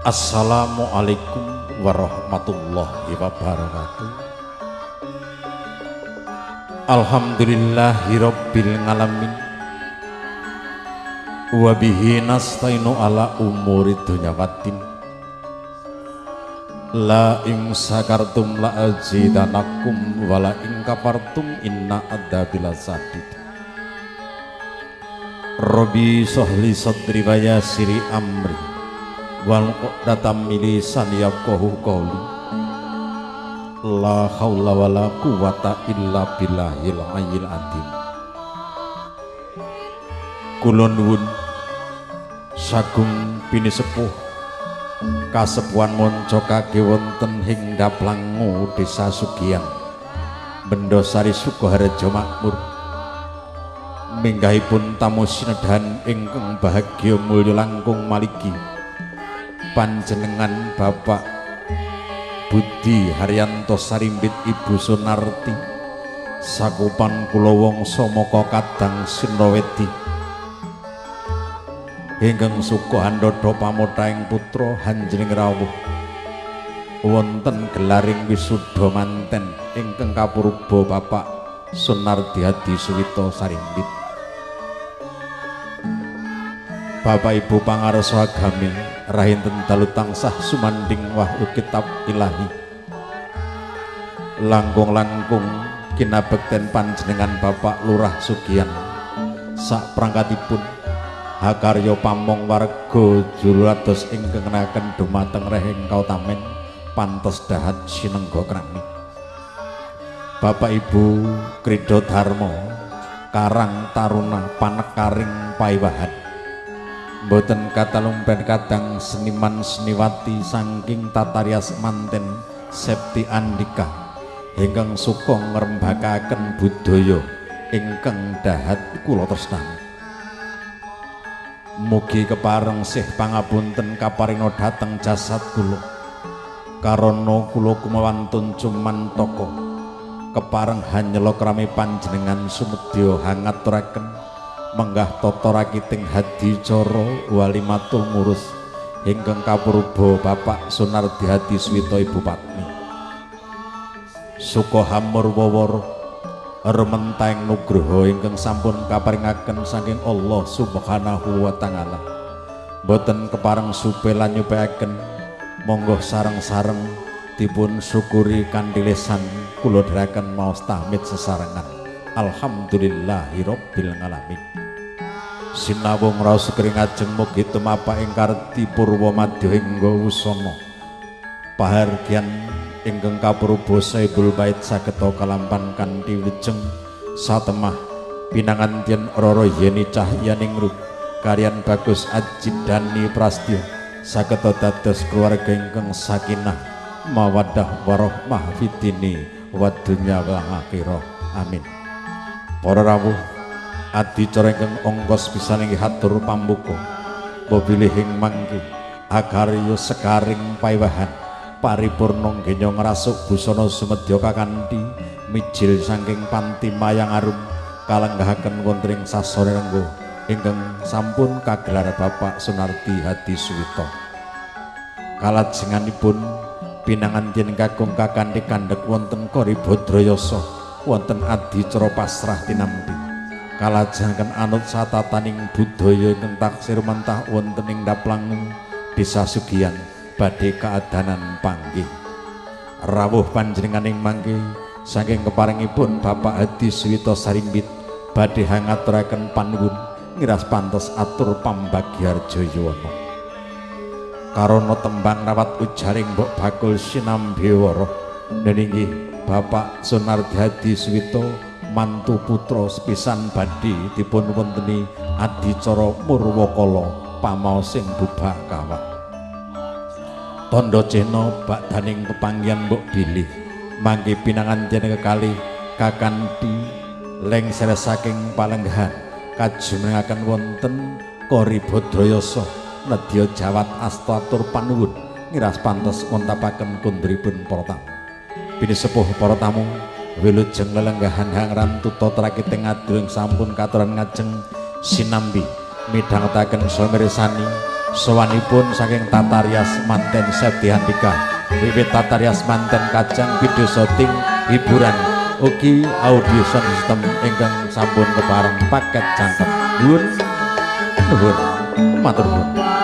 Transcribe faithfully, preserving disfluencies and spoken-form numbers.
Assalamualaikum warahmatullahi wabarakatuh. Alhamdulillahirabbil alamin. Wa bihi nasta'inu ala umuri dunya waddin. La in sakartum la azidanakum wa la in kafartum inna adzabi lasadid. Rabbi sahli sadri wa yassiri amri wal uqdatam min lisani yafqahu qawli. La haula wala quwata illa billahil aliyyil azim. Kula nuwun sagung pinisepuh kasepuhan monco kage wonten ing Daplangu Desa Sugiyan Bendosari Sukoharjo Makmur. Minggahipun tamu sinedahan ingkang bahagia mulya langkung maliki panjenengan Bapak Budi Haryanto Sarimbit Ibu Sunarti sakupan kula wangsa maka kadang Sinrawedi ingkang suka handhadha pamothaing putra Hanjring rawuh wonten gelaring wisuda manten ingkang kapurba Bapak Sunardi Hadi Suwito Sarimbit. Bapak Ibu pangarsa agami rahinten dalu tansah sumanding wahyu kitab ilahi langkung-langkung kinabekten panjenengan Bapak Lurah Sugiyan sak prangkatipun hakarya pamong warga jurados ingkang kenaken dumateng rehing kautamen pantes dahat sinengga krami. Bapak Ibu Krida Dharma Karang Taruna Panekaring Paiwahan mboten katalumpen kadang seniman seniwati saking tatarias manten Septi Andika ingkang suka ngrembakaken budaya ingkang dahat kula tresnani. Mugi kepareng sih pangapunten kaparinga dhateng jasad kula karana kula kumawantun cumantaka kepareng hanyela krami panjenengan sumedya hangaturaken menggah tata rakiting hadicara walimatul ngurus ingkang kapurba Bapak Sunardi Hadi Suwito Ibu Patmi suka hamur wawara rementeng nugraha ingkang sampun kaparingaken saking Allah Subhanahu wa taala boten kepareng supe lan nyupeaken monggo sareng-sareng dipun syukuri kanthi lisan kula dherekaken maos tahmid sesarengan. Alhamdulillahirabbil alamin. Sinawung raos kring ajeng mugi tumapak ing karti purwa madya hingga wusana. Pahargyan ingkang kapurba Saibul Bait sageta kalampan kanthi wijeng satemah pinanganten Rara Yeni Cahyaning Ruh karyan Bagus Ajidani Prastya sageta dados keluarga ingkang sakinah mawaddah warahmah fitini wa dunya wal akhirah. Amin. Para rawuh adicara ingkang ongkos pisan inggih hatur pambuka mobilihing mangke agarya sekaring paiwahan paripurna genya ngrasuk busana sumedya kakanthi mijil saking panti mayang arum kalenggahaken wonten ing sasana rengga ingkang sampun kagelar Bapak Sunardi Hadi Suwito. Kalajenganipun pinanganten kakung kakanthi kandhek wonten Kori Badrayasa wonten adicara pasrah tinampi kalajengaken anut satataning budaya ingkang taksih mentah wonten ing Daplangu Desa Sugiyan badhe kaadanan panggih rawuh panjenenganing mangke saking keparingipun Bapak Hadi Suwito Sarimbit badhe hangaturaken panuwun ngiras pantes atur pambagyarja yuwana karana tembang rawat ujaring mbok bakul sinambiwara nggih Bapak Sunardi Hadi Suwito mantu putra sepisan badhe dipun wonteni adicara Murwakala pamaosing bubakawa tandha cena bakdaning pepanggihan mbok bilih mangke pinanganten kekalih kakanthi lengser saking palenggahan kajumengaken wonten Kori Badrayasa nedya jawat asta atur panuwun ngiras pantes ngontapaken kundripun para tamu. Pinisepuh para tamu wilujeng lelenggahan hangran tuta trakiting adul sampun katuran ngajeng sinambi midhangetaken samirasani Sowanipun saking Tatarias Manten Septi Handika wiwit Tatarias Manten Kajang video syuting hiburan ugi audio sound system ingkang sampun kepareng paket cangkem nuwun nuwun matur nuwun.